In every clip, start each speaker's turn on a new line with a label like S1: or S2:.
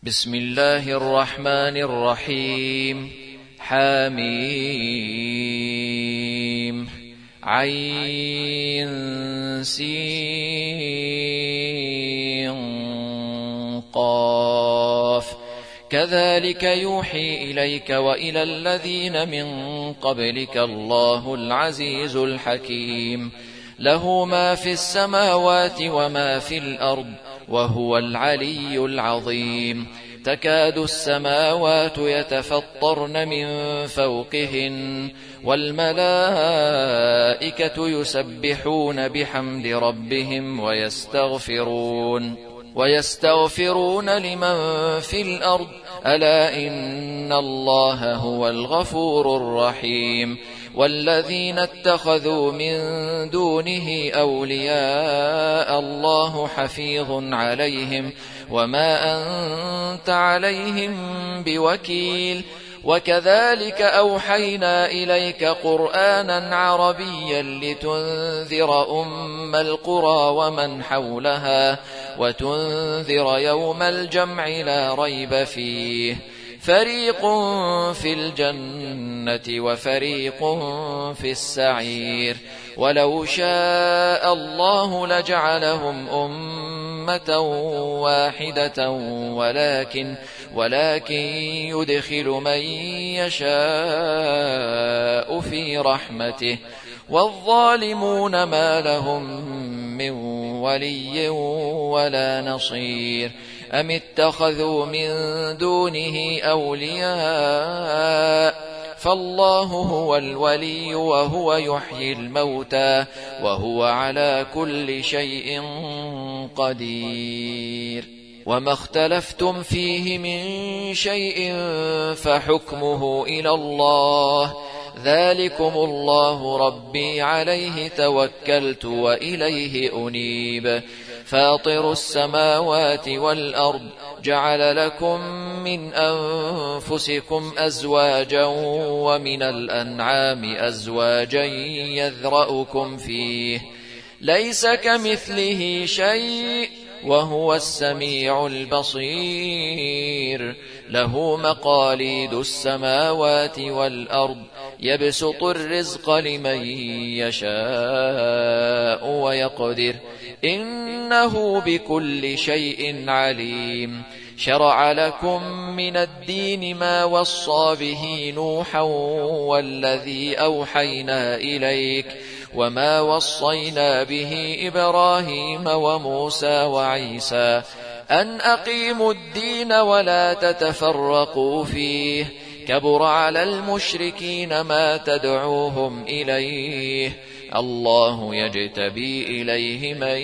S1: بسم الله الرحمن الرحيم. حميم عين سين قاف. كذلك يوحي إليك وإلى الذين من قبلك الله العزيز الحكيم. له ما في السماوات وما في الأرض وهو العلي العظيم. تكاد السماوات يتفطرن من فوقهن والملائكة يسبحون بحمد ربهم ويستغفرون لمن في الأرض ألا إن الله هو الغفور الرحيم. والذين اتخذوا من دونه أولياء الله حفيظ عليهم وما أنت عليهم بوكيل. وكذلك أوحينا إليك قرآنا عربيا لتنذر أم القرى ومن حولها وتنذر يوم الجمع لا ريب فيه. فريق في الجنة وفريق في السعير. ولو شاء الله لجعلهم أمة واحدة ولكن يدخل من يشاء في رحمته والظالمون ما لهم من ولي ولا نصير. أم اتخذوا من دونه أولياء فالله هو الولي وهو يحيي الموتى وهو على كل شيء قدير. وما اختلفتم فيه من شيء فحكمه إلى الله ذلكم الله ربي عليه توكلت وإليه أنيب. فاطر السماوات والأرض جعل لكم من أنفسكم أزواجا ومن الأنعام أزواجا يذرأكم فيه ليس كمثله شيء وهو السميع البصير. له مقاليد السماوات والأرض يبسط الرزق لمن يشاء ويقدر إنه بكل شيء عليم. شرع لكم من الدين ما وصى به نوحا والذي أوحينا إليك وما وصينا به إبراهيم وموسى وعيسى أن أقيموا الدين ولا تتفرقوا فيه. كبر على المشركين ما تدعوهم إليه. الله يجتبي إليه من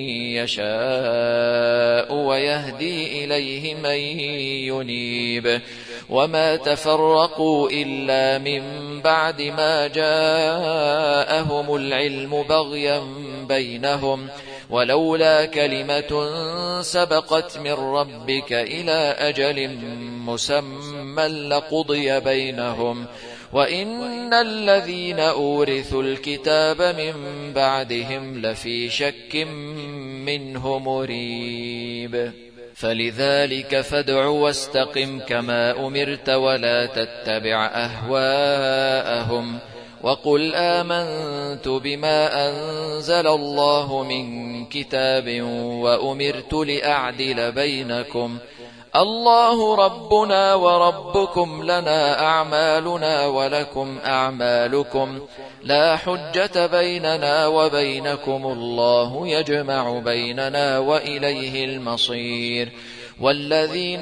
S1: يشاء ويهدي إليه من ينيب. وما تفرقوا إلا من بعد ما جاءهم العلم بغيا بينهم ولولا كلمة سبقت من ربك إلى أجل مسمى لقضي بينهم وإن الذين أورثوا الكتاب من بعدهم لفي شك منه مريب. فلذلك فادع واستقم كما أمرت ولا تتبع أهواءهم وقل آمنت بما أنزل الله من كتاب وأمرت لأعدل بينكم الله ربنا وربكم لنا أعمالنا ولكم أعمالكم لا حجة بيننا وبينكم الله يجمع بيننا وإليه المصير. والذين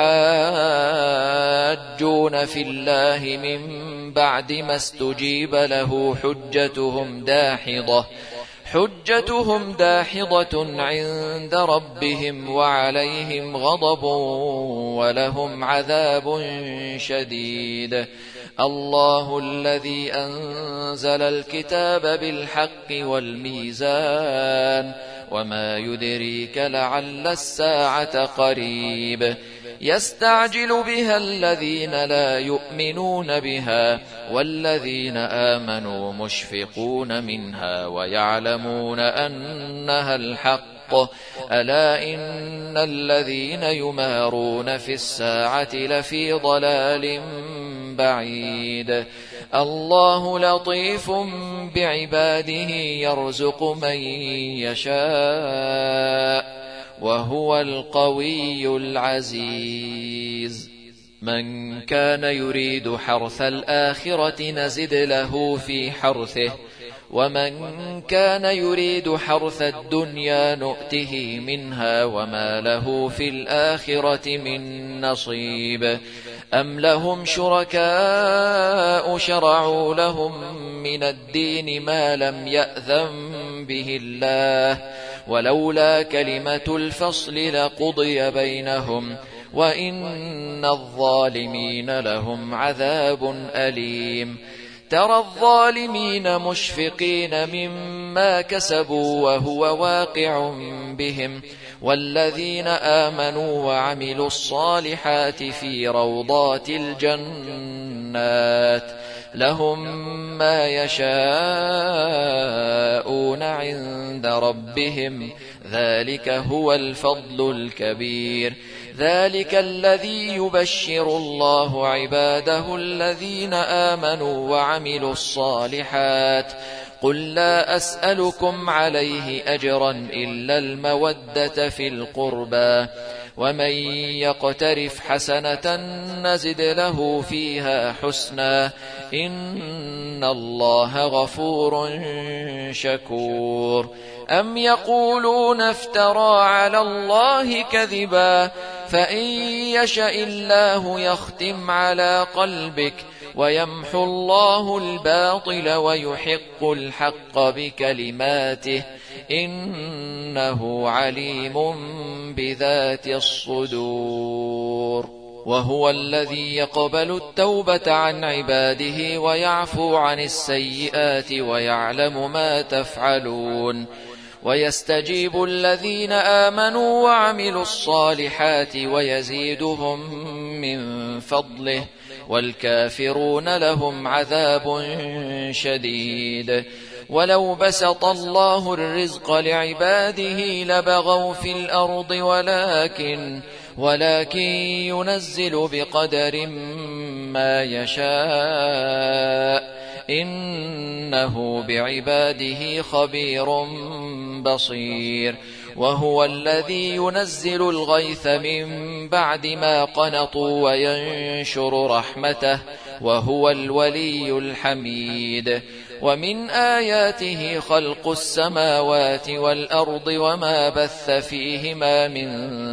S1: يحاجون في الله من بعد ما استجيب له حجتهم داحضة عند ربهم وعليهم غضب ولهم عذاب شديد. الله الذي أنزل الكتاب بالحق والميزان وما يدريك لعل الساعة قريب. يستعجل بها الذين لا يؤمنون بها والذين آمنوا مشفقون منها ويعلمون أنها الحق ألا إن الذين يمارون في الساعة لفي ضلال بعيد الله لطيف بعباده يرزق من يشاء وهو القوي العزيز من كان يريد حرث الآخرة نزد له في حرثه ومن كان يريد حرث الدنيا نؤته منها وما له في الآخرة من نصيب أم لهم شركاء شرعوا لهم من الدين ما لم يأذن به الله ولولا كلمة الفصل لقضي بينهم وإن الظالمين لهم عذاب أليم ترى الظالمين مشفقين مما كسبوا وهو واقع بهم والذين آمنوا وعملوا الصالحات في روضات الجنات لهم ما يشاءون عند ربهم ذلك هو الفضل الكبير ذلك الذي يبشر الله عباده الذين آمنوا وعملوا الصالحات قل لا أسألكم عليه أجرا إلا المودة في القربى ومن يقترف حسنة نزد له فيها حسنا إن الله غفور شكور أم يقولون افترى على الله كذبا فإن يشاء الله يختم على قلبك ويمحو الله الباطل ويحق الحق بكلماته إنه عليم بذات الصدور وهو الذي يقبل التوبة عن عباده ويعفو عن السيئات ويعلم ما تفعلون ويستجيب الذين آمنوا وعملوا الصالحات ويزيدهم من فضله والكافرون لهم عذاب شديد ولو بسط الله الرزق لعباده لبغوا في الأرض ولكن ينزل بقدر ما يشاء إنه بعباده خبير بصير وهو الذي ينزل الغيث من بعد ما قنطوا وينشر رحمته وهو الولي الحميد ومن آياته خلق السماوات والأرض وما بث فيهما من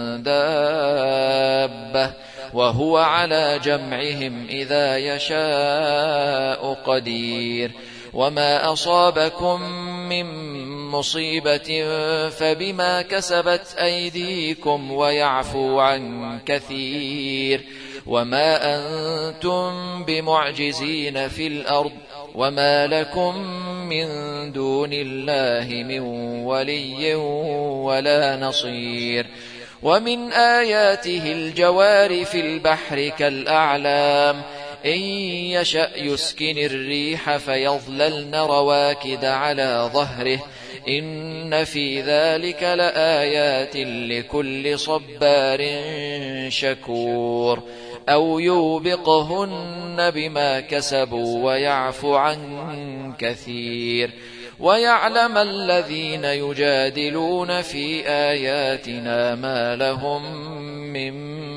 S1: دابة وهو على جمعهم إذا يشاء قدير وما أصابكم من مصيبة فبما كسبت أيديكم ويعفو عن كثير وما أنتم بمعجزين في الأرض وما لكم من دون الله من ولي ولا نصير ومن آياته الجوار في البحر كالأعلام إن يشأ يسكن الريح فيظللن رواكد على ظهره إن في ذلك لآيات لكل صبار شكور أو يوبقهن بما كسبوا ويعفو عن كثير ويعلم الذين يجادلون في آياتنا ما لهم من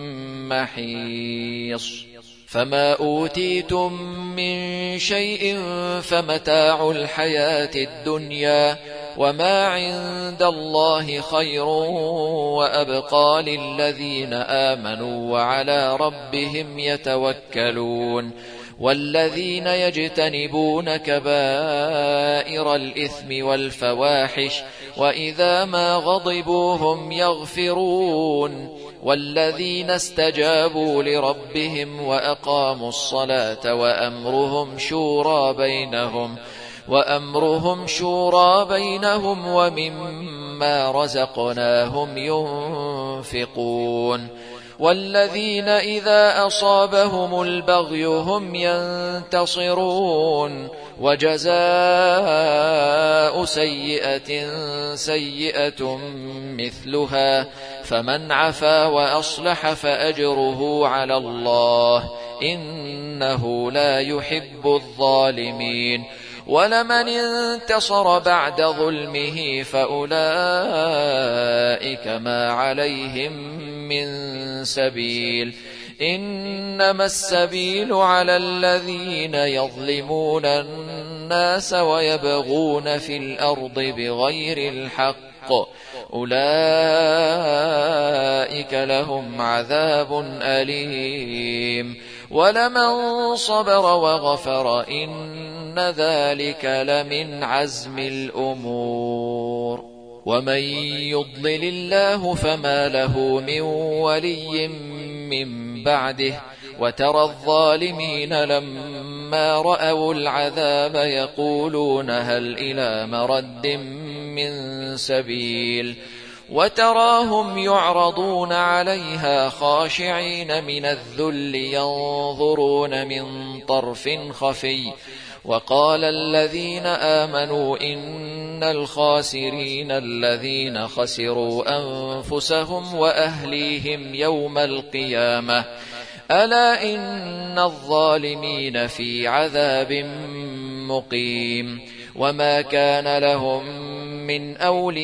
S1: محيص فما أوتيتم من شيء فمتاع الحياة الدنيا وما عند الله خير وأبقى للذين آمنوا وعلى ربهم يتوكلون والذين يجتنبون كبائر الإثم والفواحش وإذا ما غضبوا هم يغفرون والذين استجابوا لربهم وأقاموا الصلاة وأمرهم شورى بينهم ومما رزقناهم ينفقون والذين إذا أصابهم البغي هم ينتصرون وجزاء سيئة سيئة مثلها فمن عفا وأصلح فأجره على الله إنه لا يحب الظالمين ولمن انتصر بعد ظلمه فأولئك ما عليهم من سبيل إنما السبيل على الذين يظلمون الناس ويبغون في الأرض بغير الحق أولئك لهم عذاب أليم ولمن صبر وغفر إن ذلك لمن عزم الأمور ومن يضلل الله فما له من ولي من بعده وترى الظالمين لما رأوا العذاب يقولون هل إلى مرد من سبيل وتراهم يعرضون عليها خاشعين من الذل ينظرون من طرف خفي وقال الذين آمنوا إن الخاسرين الذين خسروا أنفسهم وأهليهم يوم القيامة ألا إن الظالمين في عذاب مقيم وما كان لهم من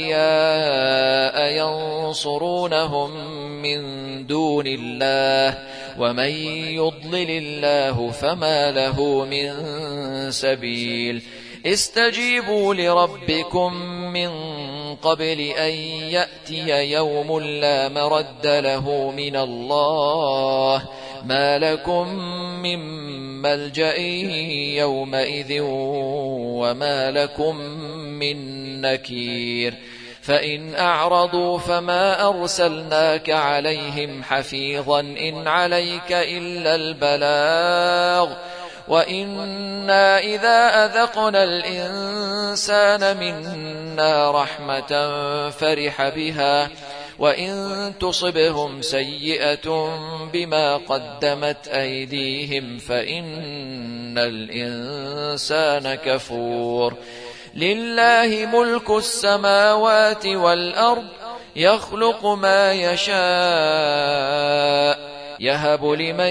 S1: أولياء ينصرونهم من دون الله ومن يضلل الله فما له من سبيل استجيبوا لربكم من قبل أن يأتي يوم لا مرد له من الله ما لكم من ملجأ يومئذ وما لكم من نكير فإن أعرضوا فما أرسلناك عليهم حفيظا إن عليك إلا البلاغ وإنا إذا أذقنا الإنسان منا رحمة فرح بها وإن تصبهم سيئة بما قدمت أيديهم فإن الإنسان كفور لله ملك السماوات والأرض يخلق ما يشاء يهب لمن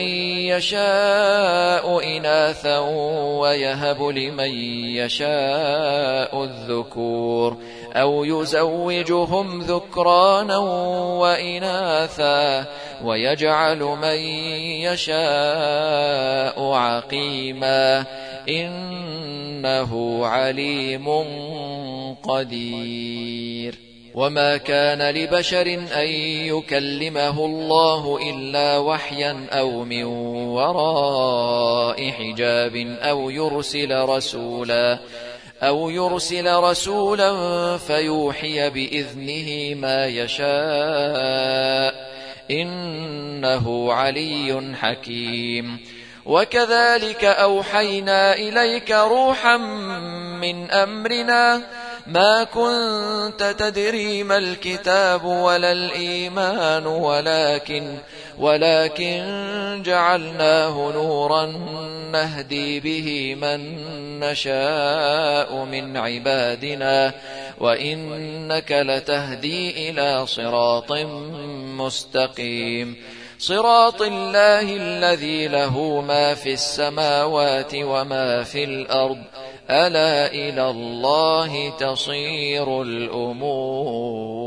S1: يشاء إناثا ويهب لمن يشاء الذكور أو يزوجهم ذكرانا وإناثا ويجعل من يشاء عقيما إنه عليم قدير وما كان لبشر أن يكلمه الله إلا وحيا أو من وراء حجاب أو يرسل رسولا فيوحي بإذنه ما يشاء إنه علي حكيم وكذلك أوحينا إليك روحا من أمرنا ما كنت تدري ما الكتاب ولا الإيمان ولكن جعلناه نورا نهدي به من نشاء من عبادنا وإنك لتهدي إلى صراط مستقيم صراط الله الذي له ما في السماوات وما في الأرض ألا إلى الله تصير الأمور